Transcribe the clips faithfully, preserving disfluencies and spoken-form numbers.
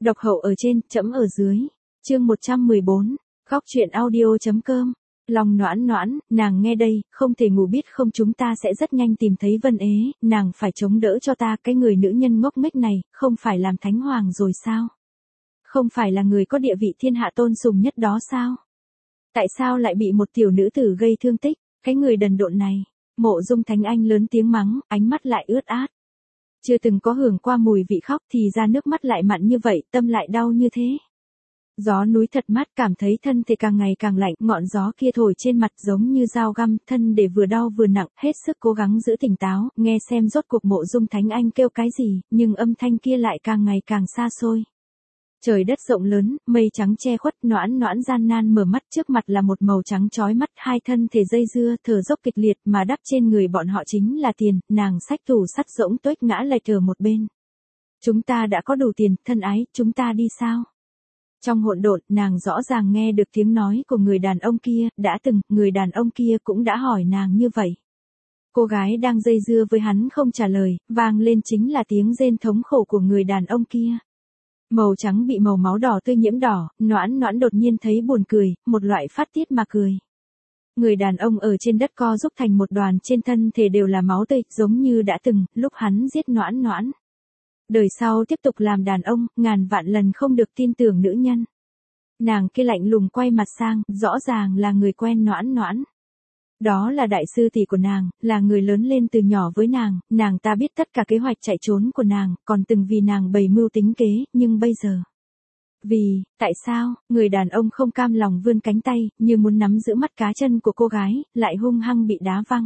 Độc hậu ở trên, trẫm ở dưới. Chương một trăm mười bốn. Góc truyện audio chấm com. Lòng Noãn Noãn, nàng nghe đây, không thể ngủ biết không, chúng ta sẽ rất nhanh tìm thấy Vân Ế, nàng phải chống đỡ cho ta, cái người nữ nhân ngốc nghếch này, không phải làm thánh hoàng rồi sao? Không phải là người có địa vị thiên hạ tôn sùng nhất đó sao? Tại sao lại bị một tiểu nữ tử gây thương tích, cái người đần độn này? Mộ Dung Thánh Anh lớn tiếng mắng, ánh mắt lại ướt át. Chưa từng có hưởng qua mùi vị khóc thì ra nước mắt lại mặn như vậy, tâm lại đau như thế. Gió núi thật mát, cảm thấy thân thể càng ngày càng lạnh, ngọn gió kia thổi trên mặt giống như dao găm, thân để vừa đau vừa nặng, hết sức cố gắng giữ tỉnh táo, nghe xem rốt cuộc Mộ Dung Thánh Anh kêu cái gì, nhưng âm thanh kia lại càng ngày càng xa xôi. Trời đất rộng lớn, mây trắng che khuất, Noãn Noãn gian nan mở mắt, trước mặt là một màu trắng chói mắt, hai thân thể dây dưa, thở dốc kịch liệt, mà đắp trên người bọn họ chính là tiền, nàng xách tủ sắt rỗng tuếch ngã lệch ở một bên. Chúng ta đã có đủ tiền, thân ái, chúng ta đi sao? Trong hỗn độn, nàng rõ ràng nghe được tiếng nói của người đàn ông kia, đã từng, người đàn ông kia cũng đã hỏi nàng như vậy. Cô gái đang dây dưa với hắn không trả lời, vang lên chính là tiếng rên thống khổ của người đàn ông kia. Màu trắng bị màu máu đỏ tươi nhiễm đỏ, Noãn Noãn đột nhiên thấy buồn cười, một loại phát tiết mà cười. Người đàn ông ở trên đất co giúp thành một đoàn, trên thân thể đều là máu tươi, giống như đã từng, lúc hắn giết Noãn Noãn. Đời sau tiếp tục làm đàn ông, ngàn vạn lần không được tin tưởng nữ nhân. Nàng kia lạnh lùng quay mặt sang, rõ ràng là người quen Noãn Noãn. Đó là đại sư tỷ của nàng, là người lớn lên từ nhỏ với nàng, nàng ta biết tất cả kế hoạch chạy trốn của nàng, còn từng vì nàng bày mưu tính kế, nhưng bây giờ. Vì, tại sao, người đàn ông không cam lòng vươn cánh tay, như muốn nắm giữ mắt cá chân của cô gái, lại hung hăng bị đá văng.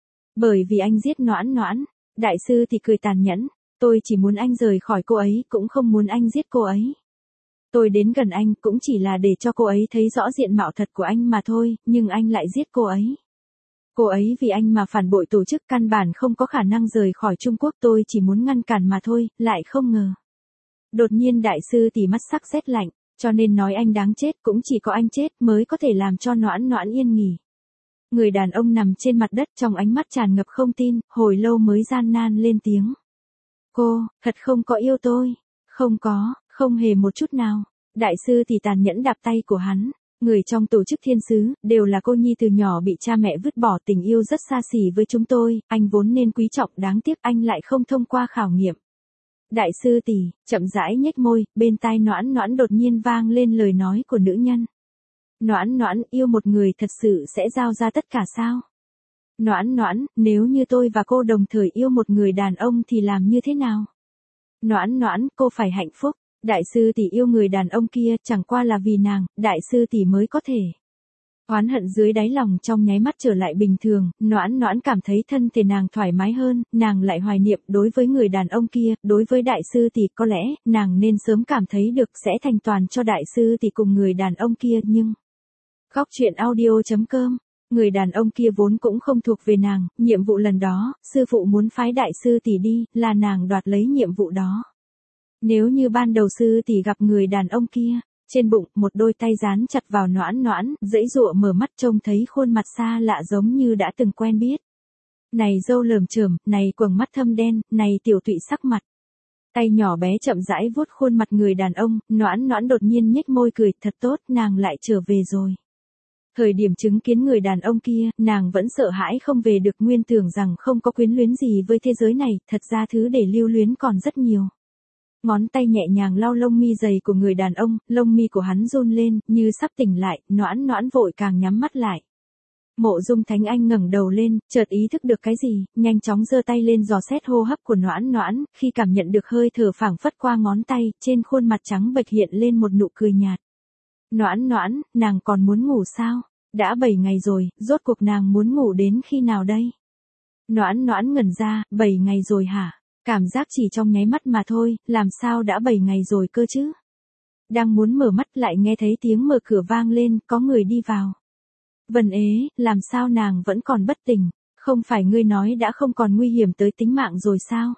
Bởi vì anh giết Noãn Noãn, đại sư thì cười tàn nhẫn, tôi chỉ muốn anh rời khỏi cô ấy, cũng không muốn anh giết cô ấy. Tôi đến gần anh cũng chỉ là để cho cô ấy thấy rõ diện mạo thật của anh mà thôi, nhưng anh lại giết cô ấy. Cô ấy vì anh mà phản bội tổ chức, căn bản không có khả năng rời khỏi Trung Quốc, tôi chỉ muốn ngăn cản mà thôi, lại không ngờ. Đột nhiên đại sư tỉ mắt sắc rét lạnh, cho nên nói anh đáng chết, cũng chỉ có anh chết mới có thể làm cho Noãn Noãn yên nghỉ. Người đàn ông nằm trên mặt đất, trong ánh mắt tràn ngập không tin, hồi lâu mới gian nan lên tiếng. Cô, thật không có yêu tôi. Không có, không hề một chút nào. Đại sư thì tàn nhẫn đạp tay của hắn. Người trong tổ chức thiên sứ, đều là cô nhi từ nhỏ bị cha mẹ vứt bỏ, tình yêu rất xa xỉ với chúng tôi, anh vốn nên quý trọng, đáng tiếc anh lại không thông qua khảo nghiệm. Đại sư tỷ, chậm rãi nhếch môi, bên tai Noãn Noãn đột nhiên vang lên lời nói của nữ nhân. Noãn Noãn, yêu một người thật sự sẽ giao ra tất cả sao? Noãn Noãn, nếu như tôi và cô đồng thời yêu một người đàn ông thì làm như thế nào? Noãn Noãn, cô phải hạnh phúc. Đại sư tỷ yêu người đàn ông kia, chẳng qua là vì nàng, đại sư tỷ mới có thể. Oán hận dưới đáy lòng trong nháy mắt trở lại bình thường, Noãn Noãn cảm thấy thân thể nàng thoải mái hơn, nàng lại hoài niệm đối với người đàn ông kia, đối với đại sư tỷ, có lẽ, nàng nên sớm cảm thấy được sẽ thành toàn cho đại sư tỷ cùng người đàn ông kia, nhưng... Góc truyện audio chấm com. Người đàn ông kia vốn cũng không thuộc về nàng, nhiệm vụ lần đó, sư phụ muốn phái đại sư tỷ đi, là nàng đoạt lấy nhiệm vụ đó. Nếu như ban đầu sư tỷ gặp người đàn ông kia, trên bụng, một đôi tay dán chặt vào Noãn Noãn, giãy giụa mở mắt trông thấy khuôn mặt xa lạ giống như đã từng quen biết. Này râu lởm chởm, này quầng mắt thâm đen, này tiểu tụy sắc mặt. Tay nhỏ bé chậm rãi vuốt khuôn mặt người đàn ông, Noãn Noãn đột nhiên nhếch môi cười, thật tốt, nàng lại trở về rồi. Thời điểm chứng kiến người đàn ông kia, nàng vẫn sợ hãi không về được, nguyên tưởng rằng không có quyến luyến gì với thế giới này, thật ra thứ để lưu luyến còn rất nhiều. Ngón tay nhẹ nhàng lau lông mi dày của người đàn ông, lông mi của hắn run lên, như sắp tỉnh lại, Noãn Noãn vội càng nhắm mắt lại. Mộ Dung Thánh Anh ngẩng đầu lên, chợt ý thức được cái gì, nhanh chóng giơ tay lên dò xét hô hấp của Noãn Noãn, khi cảm nhận được hơi thở phảng phất qua ngón tay, trên khuôn mặt trắng bệch hiện lên một nụ cười nhạt. Noãn Noãn, nàng còn muốn ngủ sao? Đã bảy ngày rồi, rốt cuộc nàng muốn ngủ đến khi nào đây? Noãn Noãn ngẩn ra, bảy ngày rồi hả? Cảm giác chỉ trong nháy mắt mà thôi, làm sao đã bảy ngày rồi cơ chứ? Đang muốn mở mắt lại nghe thấy tiếng mở cửa vang lên, có người đi vào. Vân Ế, làm sao nàng vẫn còn bất tỉnh? Không phải ngươi nói đã không còn nguy hiểm tới tính mạng rồi sao?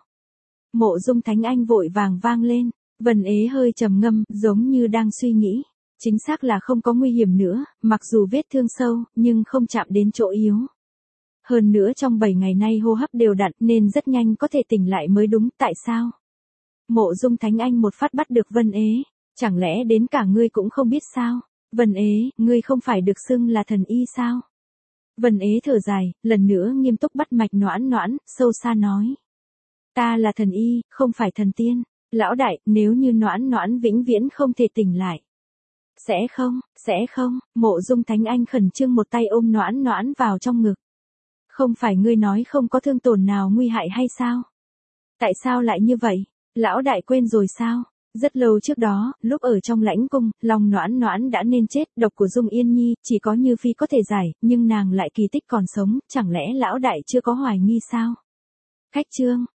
Mộ Dung Thánh Anh vội vàng vang lên, Vân Ế hơi trầm ngâm, giống như đang suy nghĩ. Chính xác là không có nguy hiểm nữa, mặc dù vết thương sâu, nhưng không chạm đến chỗ yếu. Hơn nữa trong bảy ngày nay hô hấp đều đặn nên rất nhanh có thể tỉnh lại mới đúng, tại sao? Mộ Dung Thánh Anh một phát bắt được Vân Ế. Chẳng lẽ đến cả ngươi cũng không biết sao? Vân Ế, ngươi không phải được xưng là thần y sao? Vân Ế thở dài, lần nữa nghiêm túc bắt mạch Noãn Noãn, sâu xa nói. Ta là thần y, không phải thần tiên. Lão đại, nếu như Noãn Noãn vĩnh viễn không thể tỉnh lại. Sẽ không, sẽ không, Mộ Dung Thánh Anh khẩn trương một tay ôm Noãn Noãn vào trong ngực. Không phải ngươi nói không có thương tổn nào nguy hại hay sao? Tại sao lại như vậy? Lão đại quên rồi sao? Rất lâu trước đó, lúc ở trong lãnh cung, lòng Noãn Noãn đã nên chết, độc của Dung Yên Nhi, chỉ có Như Phi có thể giải, nhưng nàng lại kỳ tích còn sống, chẳng lẽ lão đại chưa có hoài nghi sao? Khách chương